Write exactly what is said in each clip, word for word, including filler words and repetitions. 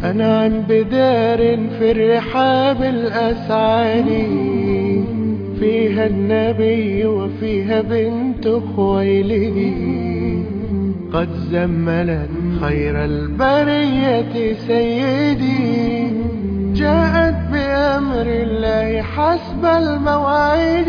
أنعم بدار في الرحاب الأسعاني، فيها النبي وفيها بنت خويلد، قد زملت خير البرية سيدي، جاءت بأمر الله حسب الموعد.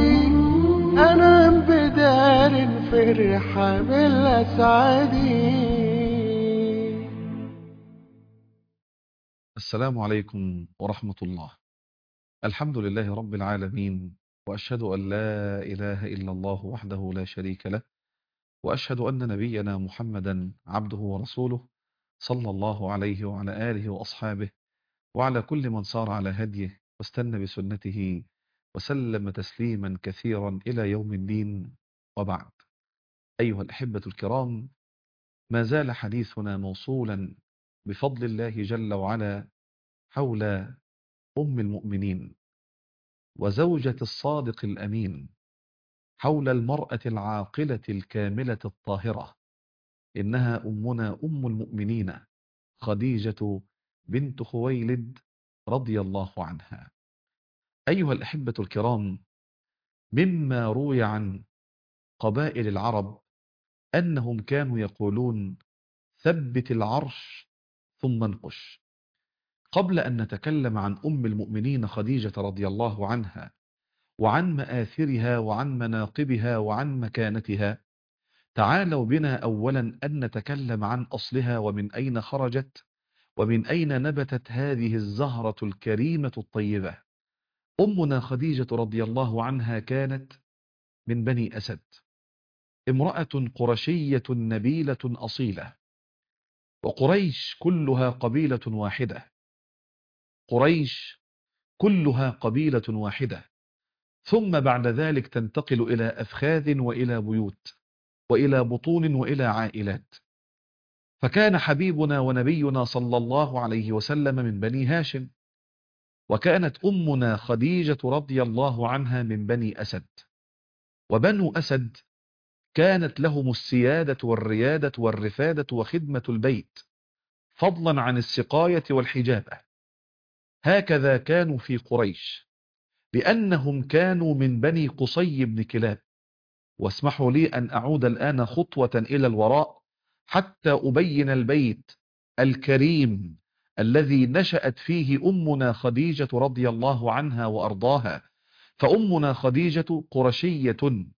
أنعم بدار في الرحاب الأسعاني. السلام عليكم ورحمة الله. الحمد لله رب العالمين، وأشهد أن لا إله إلا الله وحده لا شريك له، وأشهد أن نبينا محمدا عبده ورسوله، صلى الله عليه وعلى آله وأصحابه وعلى كل من صار على هديه واستنى بسنته وسلم تسليما كثيرا إلى يوم الدين. وبعد، أيها الأحبة الكرام، ما زال حديثنا موصولا بفضل الله جل وعلا حول أم المؤمنين وزوجة الصادق الأمين، حول المرأة العاقلة الكاملة الطاهرة، إنها أمنا أم المؤمنين خديجة بنت خويلد رضي الله عنها. أيها الأحبة الكرام، مما روي عن قبائل العرب أنهم كانوا يقولون: ثبت العرش ثم انقش. قبل أن نتكلم عن أم المؤمنين خديجة رضي الله عنها وعن مآثرها وعن مناقبها وعن مكانتها، تعالوا بنا أولا أن نتكلم عن أصلها ومن أين خرجت ومن أين نبتت هذه الزهرة الكريمة الطيبة. أمنا خديجة رضي الله عنها كانت من بني أسد، امرأة قرشية نبيلة أصيلة، وقريش كلها قبيلة واحدة، قريش كلها قبيلة واحدة، ثم بعد ذلك تنتقل إلى أفخاذ وإلى بيوت وإلى بطون وإلى عائلات. فكان حبيبنا ونبينا صلى الله عليه وسلم من بني هاشم، وكانت أمنا خديجة رضي الله عنها من بني أسد. وبنو أسد كانت لهم السيادة والريادة والرفادة وخدمة البيت، فضلا عن السقاية والحجابة. هكذا كانوا في قريش، لأنهم كانوا من بني قصي بن كلاب. واسمحوا لي أن أعود الآن خطوة إلى الوراء حتى أبين البيت الكريم الذي نشأت فيه أمنا خديجة رضي الله عنها وأرضاها. فأمنا خديجة قرشية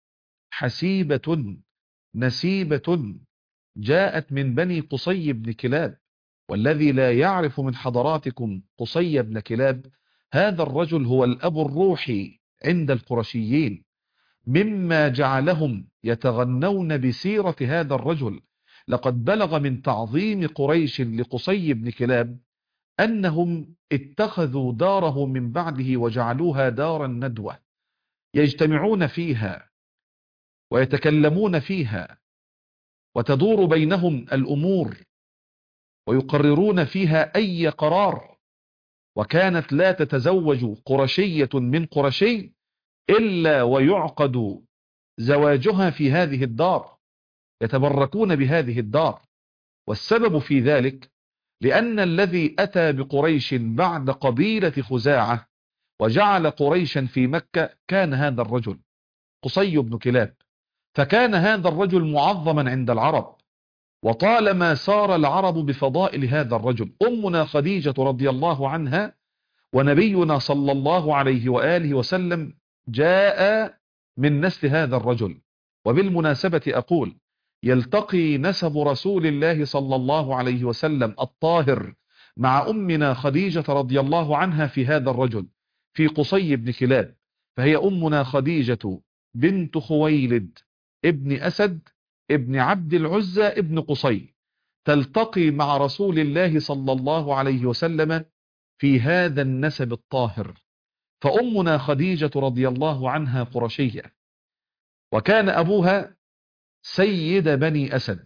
حسيبة نسيبة، جاءت من بني قصي بن كلاب. والذي لا يعرف من حضراتكم قصي بن كلاب، هذا الرجل هو الأب الروحي عند القرشيين، مما جعلهم يتغنون بسيرة هذا الرجل. لقد بلغ من تعظيم قريش لقصي بن كلاب أنهم اتخذوا داره من بعده وجعلوها دار الندوة، يجتمعون فيها ويتكلمون فيها وتدور بينهم الأمور ويقررون فيها أي قرار. وكانت لا تتزوج قرشية من قرشي إلا ويعقد زواجها في هذه الدار، يتبركون بهذه الدار. والسبب في ذلك لأن الذي أتى بقريش بعد قبيلة خزاعة وجعل قريشا في مكة كان هذا الرجل قصي بن كلاب. فكان هذا الرجل معظما عند العرب، وطالما سار العرب بفضائل هذا الرجل. أمنا خديجة رضي الله عنها ونبينا صلى الله عليه وآله وسلم جاء من نسل هذا الرجل. وبالمناسبة أقول: يلتقي نسب رسول الله صلى الله عليه وسلم الطاهر مع أمنا خديجة رضي الله عنها في هذا الرجل، في قصي بن كلاب. فهي أمنا خديجة بنت خويلد ابن أسد ابن عبد العزى ابن قصي، تلتقي مع رسول الله صلى الله عليه وسلم في هذا النسب الطاهر. فأمنا خديجة رضي الله عنها قرشية، وكان أبوها سيد بني أسد،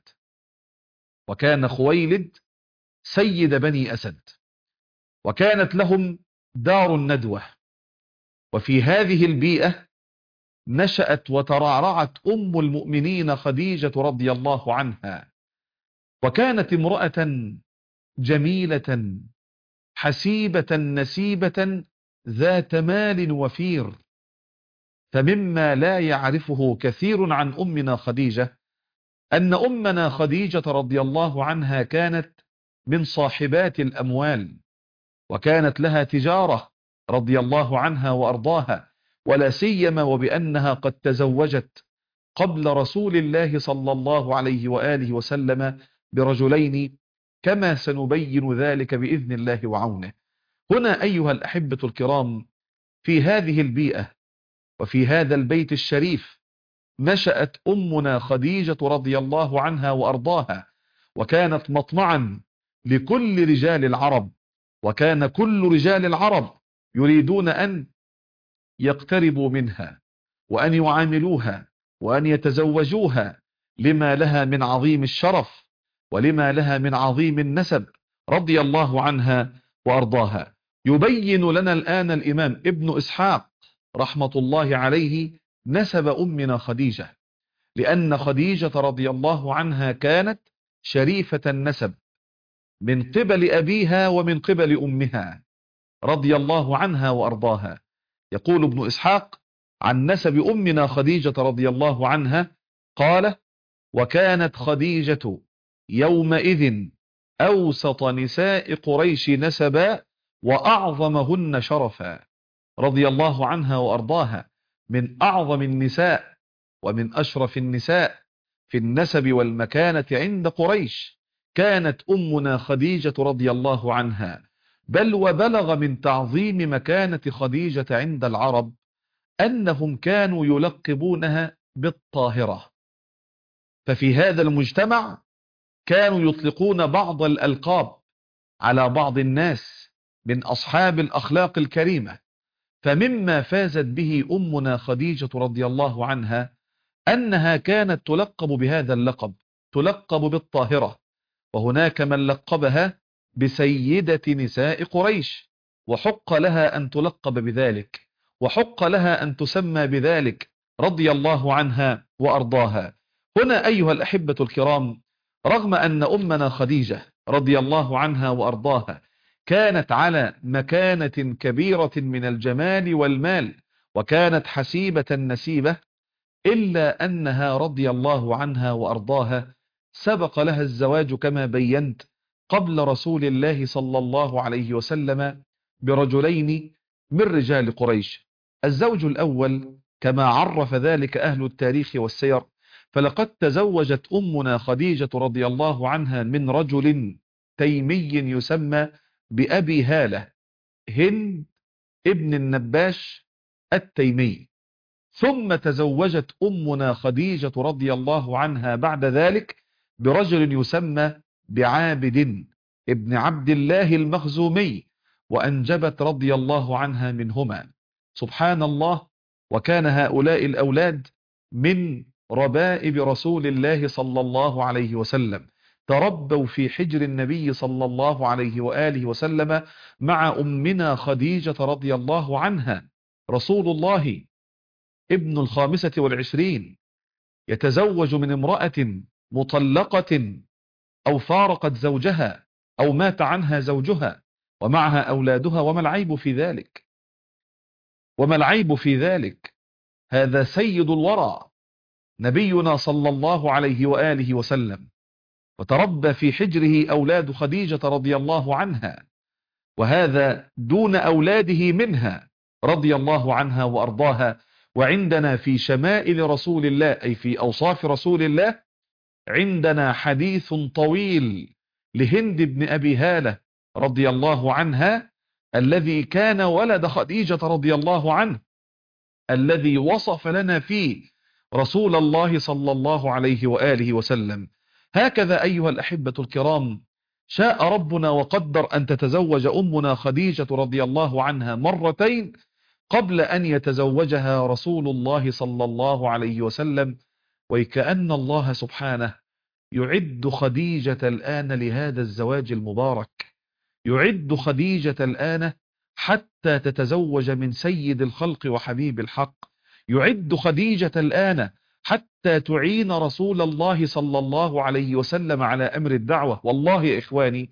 وكان خويلد سيد بني أسد، وكانت لهم دار الندوة. وفي هذه البيئة نشأت وترعرعت أم المؤمنين خديجة رضي الله عنها، وكانت امرأة جميلة حسيبة نسيبة ذات مال وفير. فمما لا يعرفه كثير عن أمنا خديجة أن أمنا خديجة رضي الله عنها كانت من صاحبات الأموال، وكانت لها تجارة رضي الله عنها وأرضاها، ولا سيما وبأنها قد تزوجت قبل رسول الله صلى الله عليه وآله وسلم برجلين، كما سنبين ذلك بإذن الله وعونه. هنا أيها الأحبة الكرام، في هذه البيئة وفي هذا البيت الشريف نشأت أمنا خديجة رضي الله عنها وأرضاها، وكانت مطمعا لكل رجال العرب، وكان كل رجال العرب يريدون أن يقتربوا منها وأن يعاملوها وأن يتزوجوها، لما لها من عظيم الشرف ولما لها من عظيم النسب رضي الله عنها وأرضاها. يبين لنا الآن الإمام ابن إسحاق رحمة الله عليه نسب أمنا خديجة، لأن خديجة رضي الله عنها كانت شريفة النسب من قبل أبيها ومن قبل أمها رضي الله عنها وأرضاها. يقول ابن إسحاق عن نسب أمنا خديجة رضي الله عنها قال: وكانت خديجة يومئذ أوسط نساء قريش نسبا وأعظمهن شرفا، رضي الله عنها وأرضاها، من أعظم النساء ومن أشرف النساء في النسب والمكانة عند قريش كانت أمنا خديجة رضي الله عنها. بل وبلغ من تعظيم مكانة خديجة عند العرب أنهم كانوا يلقبونها بالطاهرة. ففي هذا المجتمع كانوا يطلقون بعض الألقاب على بعض الناس من أصحاب الأخلاق الكريمة. فمما فازت به أمنا خديجة رضي الله عنها أنها كانت تلقب بهذا اللقب، تلقب بالطاهرة. وهناك من لقبها بسيدة نساء قريش، وحق لها أن تلقب بذلك، وحق لها أن تسمى بذلك رضي الله عنها وأرضاها. هنا أيها الأحبة الكرام، رغم أن أمنا خديجة رضي الله عنها وأرضاها كانت على مكانة كبيرة من الجمال والمال، وكانت حسيبة نسيبة، إلا أنها رضي الله عنها وأرضاها سبق لها الزواج كما بينت قبل رسول الله صلى الله عليه وسلم برجلين من رجال قريش. الزوج الأول كما عرف ذلك أهل التاريخ والسير، فلقد تزوجت أمنا خديجة رضي الله عنها من رجل تيمي يسمى بأبي هالة، هند ابن النباش التيمي. ثم تزوجت أمنا خديجة رضي الله عنها بعد ذلك برجل يسمى بعابد ابن عبد الله المخزومي، وأنجبت رضي الله عنها منهما. سبحان الله. وكان هؤلاء الأولاد من ربائب رسول الله صلى الله عليه وسلم، تربوا في حجر النبي صلى الله عليه وآله وسلم مع أمنا خديجة رضي الله عنها. رسول الله ابن الخامسة والعشرين يتزوج من امرأة مطلقة أو فارقت زوجها أو مات عنها زوجها ومعها أولادها، وما العيب في ذلك؟ وما العيب في ذلك؟ هذا سيد الورى نبينا صلى الله عليه وآله وسلم، وتربى في حجره أولاد خديجة رضي الله عنها، وهذا دون أولاده منها رضي الله عنها وأرضاها. وعندنا في شمائل رسول الله، أي في أوصاف رسول الله، عندنا حديث طويل لهند بن أبي هالة رضي الله عنها، الذي كان ولد خديجة رضي الله عنه، الذي وصف لنا فيه رسول الله صلى الله عليه وآله وسلم. هكذا أيها الأحبة الكرام شاء ربنا وقدر أن تتزوج أمنا خديجة رضي الله عنها مرتين قبل أن يتزوجها رسول الله صلى الله عليه وسلم. وكأن الله سبحانه يعد خديجة الآن لهذا الزواج المبارك، يعد خديجة الآن حتى تتزوج من سيد الخلق وحبيب الحق، يعد خديجة الآن حتى تعين رسول الله صلى الله عليه وسلم على أمر الدعوة. والله يا إخواني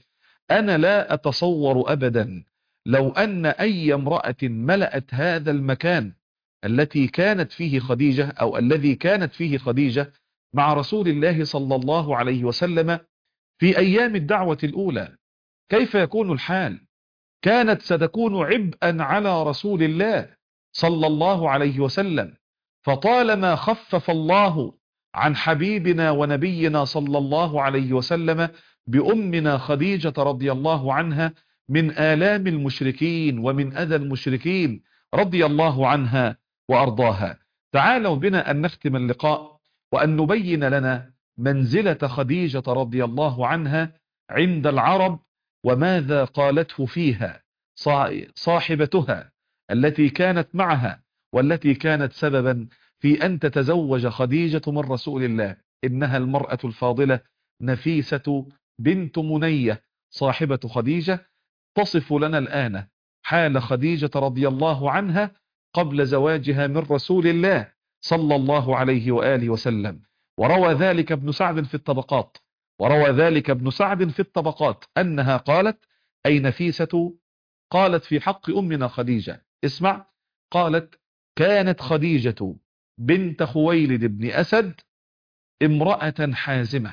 أنا لا أتصور أبدا لو أن أي امرأة ملأت هذا المكان التي كانت فيه خديجة أو الذي كانت فيه خديجة مع رسول الله صلى الله عليه وسلم في أيام الدعوة الأولى، كيف يكون الحال؟ كانت ستكون عبئا على رسول الله صلى الله عليه وسلم. فطالما خفف الله عن حبيبنا ونبينا صلى الله عليه وسلم بأمنا خديجة رضي الله عنها من آلام المشركين ومن أذى المشركين رضي الله عنها وأرضاها. تعالوا بنا أن نختم اللقاء وأن نبين لنا منزلة خديجة رضي الله عنها عند العرب، وماذا قالته فيها صاحبتها التي كانت معها والتي كانت سببا في أن تتزوج خديجة من رسول الله. إنها المرأة الفاضلة نفيسة بنت منية صاحبة خديجة، تصف لنا الآن حال خديجة رضي الله عنها قبل زواجها من رسول الله صلى الله عليه وآله وسلم. وروى ذلك ابن سعد في الطبقات وروى ذلك ابن سعد في الطبقات أنها قالت: أي نفيسة؟ قالت في حق أمنا خديجة، اسمع، قالت: كانت خديجة بنت خويلد بن أسد امرأة حازمة.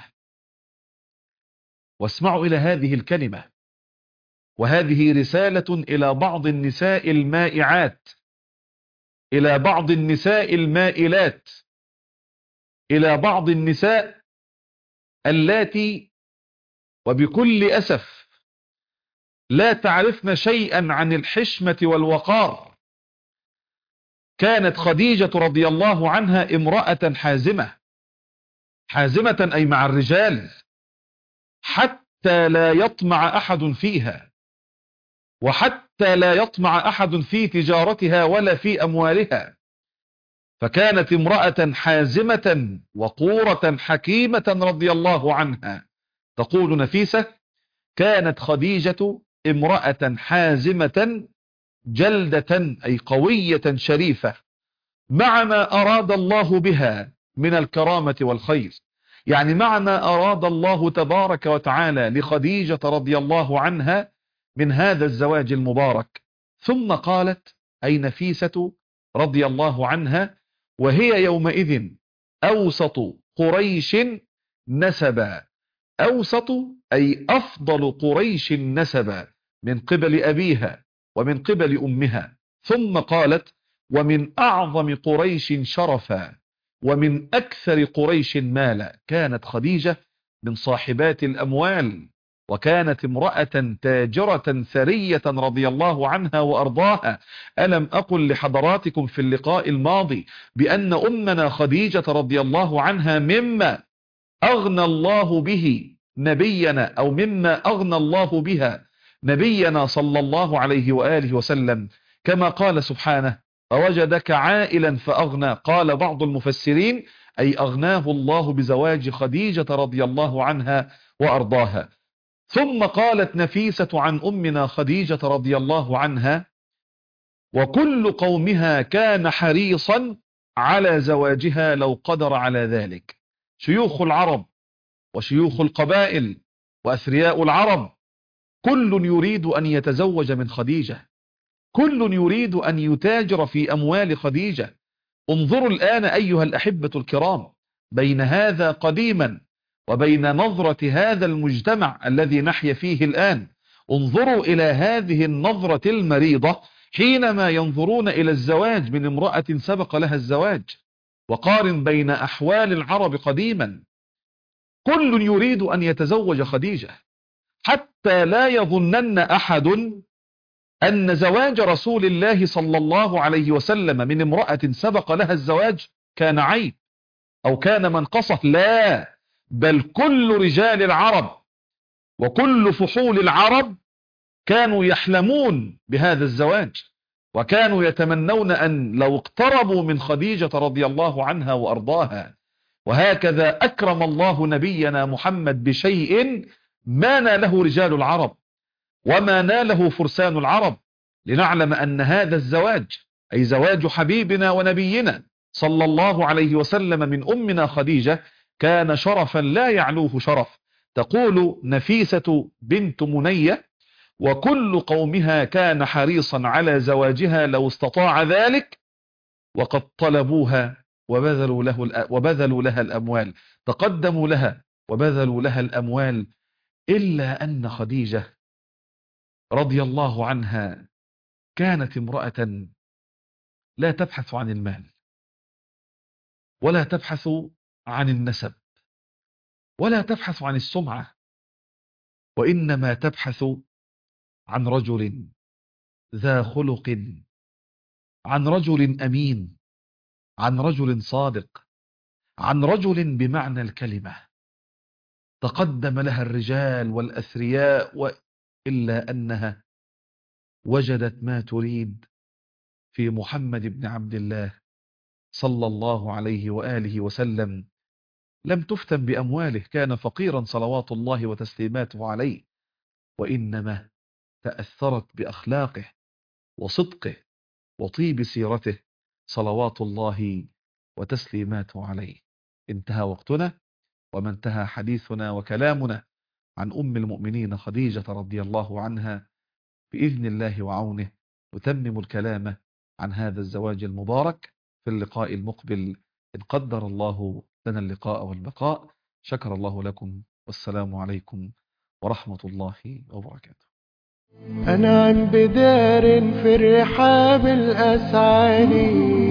واسمعوا إلى هذه الكلمة، وهذه رسالة إلى بعض النساء المائعات، إلى بعض النساء المائلات، إلى بعض النساء اللاتي وبكل أسف لا تعرفن شيئا عن الحشمة والوقار. كانت خديجة رضي الله عنها امرأة حازمة، حازمة أي مع الرجال، حتى لا يطمع أحد فيها، وحتى لا يطمع أحد في تجارتها ولا في أموالها. فكانت امرأة حازمة وقورة حكيمة رضي الله عنها. تقول نفيسة: كانت خديجة امرأة حازمة جلدة أي قوية شريفة، مع ما أراد الله بها من الكرامة والخير، يعني مع ما أراد الله تبارك وتعالى لخديجة رضي الله عنها من هذا الزواج المبارك. ثم قالت: أي نفيسة رضي الله عنها، وهي يومئذ أوسط قريش نسبا. أوسط أي أفضل قريش نسبا من قبل أبيها ومن قبل أمها. ثم قالت: ومن أعظم قريش شرفا ومن أكثر قريش مالا. كانت خديجة من صاحبات الأموال، وكانت امرأة تاجرة ثرية رضي الله عنها وأرضاها. ألم أقل لحضراتكم في اللقاء الماضي بأن أمنا خديجة رضي الله عنها مما أغنى الله به نبينا، أو مما أغنى الله بها نبينا صلى الله عليه وآله وسلم، كما قال سبحانه: فوجدك عائلا فأغنى. قال بعض المفسرين: أي أغناه الله بزواج خديجة رضي الله عنها وأرضاها. ثم قالت نفيسة عن أمنا خديجة رضي الله عنها: وكل قومها كان حريصا على زواجها لو قدر على ذلك. شيوخ العرب وشيوخ القبائل وأثرياء العرب كل يريد أن يتزوج من خديجة، كل يريد أن يتاجر في أموال خديجة. انظروا الآن أيها الأحبة الكرام بين هذا قديما وبين نظرة هذا المجتمع الذي نحيا فيه الآن. انظروا إلى هذه النظرة المريضة حينما ينظرون إلى الزواج من امرأة سبق لها الزواج، وقارن بين أحوال العرب قديما. كل يريد أن يتزوج خديجة، حتى لا يظنن أحد أن زواج رسول الله صلى الله عليه وسلم من امرأة سبق لها الزواج كان عيب أو كان منقصة. لا، بل كل رجال العرب وكل فحول العرب كانوا يحلمون بهذا الزواج، وكانوا يتمنون أن لو اقتربوا من خديجة رضي الله عنها وأرضاها. وهكذا أكرم الله نبينا محمد بشيء ما ناله رجال العرب وما ناله فرسان العرب، لنعلم أن هذا الزواج أي زواج حبيبنا ونبينا صلى الله عليه وسلم من أمنا خديجة كان شرفا لا يعلوه شرف. تقول نفيسة بنت منية: وكل قومها كان حريصا على زواجها لو استطاع ذلك، وقد طلبوها وبذلوا, له وبذلوا لها الأموال، تقدموا لها وبذلوا لها الأموال، إلا أن خديجة رضي الله عنها كانت امرأة لا تبحث عن المال، ولا تبحث عن النسب، ولا تبحث عن السمعة، وإنما تبحث عن رجل ذا خلق، عن رجل أمين، عن رجل صادق، عن رجل بمعنى الكلمة. تقدم لها الرجال والأثرياء، إلا أنها وجدت ما تريد في محمد بن عبد الله صلى الله عليه وآله وسلم. لم تفتن بأمواله، كان فقيرا صلوات الله وتسليماته عليه، وإنما تأثرت بأخلاقه وصدقه وطيب سيرته صلوات الله وتسليماته عليه. انتهى وقتنا، وما انتهى حديثنا وكلامنا عن أم المؤمنين خديجة رضي الله عنها. بإذن الله وعونه نتمم الكلام عن هذا الزواج المبارك في اللقاء المقبل، إن قدر الله لنا اللقاء والبقاء. شكر الله لكم، والسلام عليكم ورحمة الله وبركاته. أنعم بدار في الرحاب الأسعاني،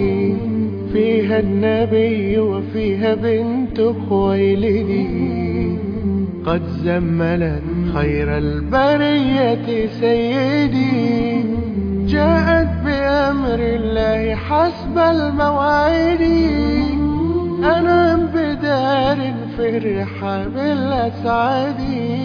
فيها النبي وفيها بنت خويلد، قد زملت خير البرية سيدي، جاءت بأمر الله حسب المواعيد. أنعم بدار في الرحاب الأسعاني،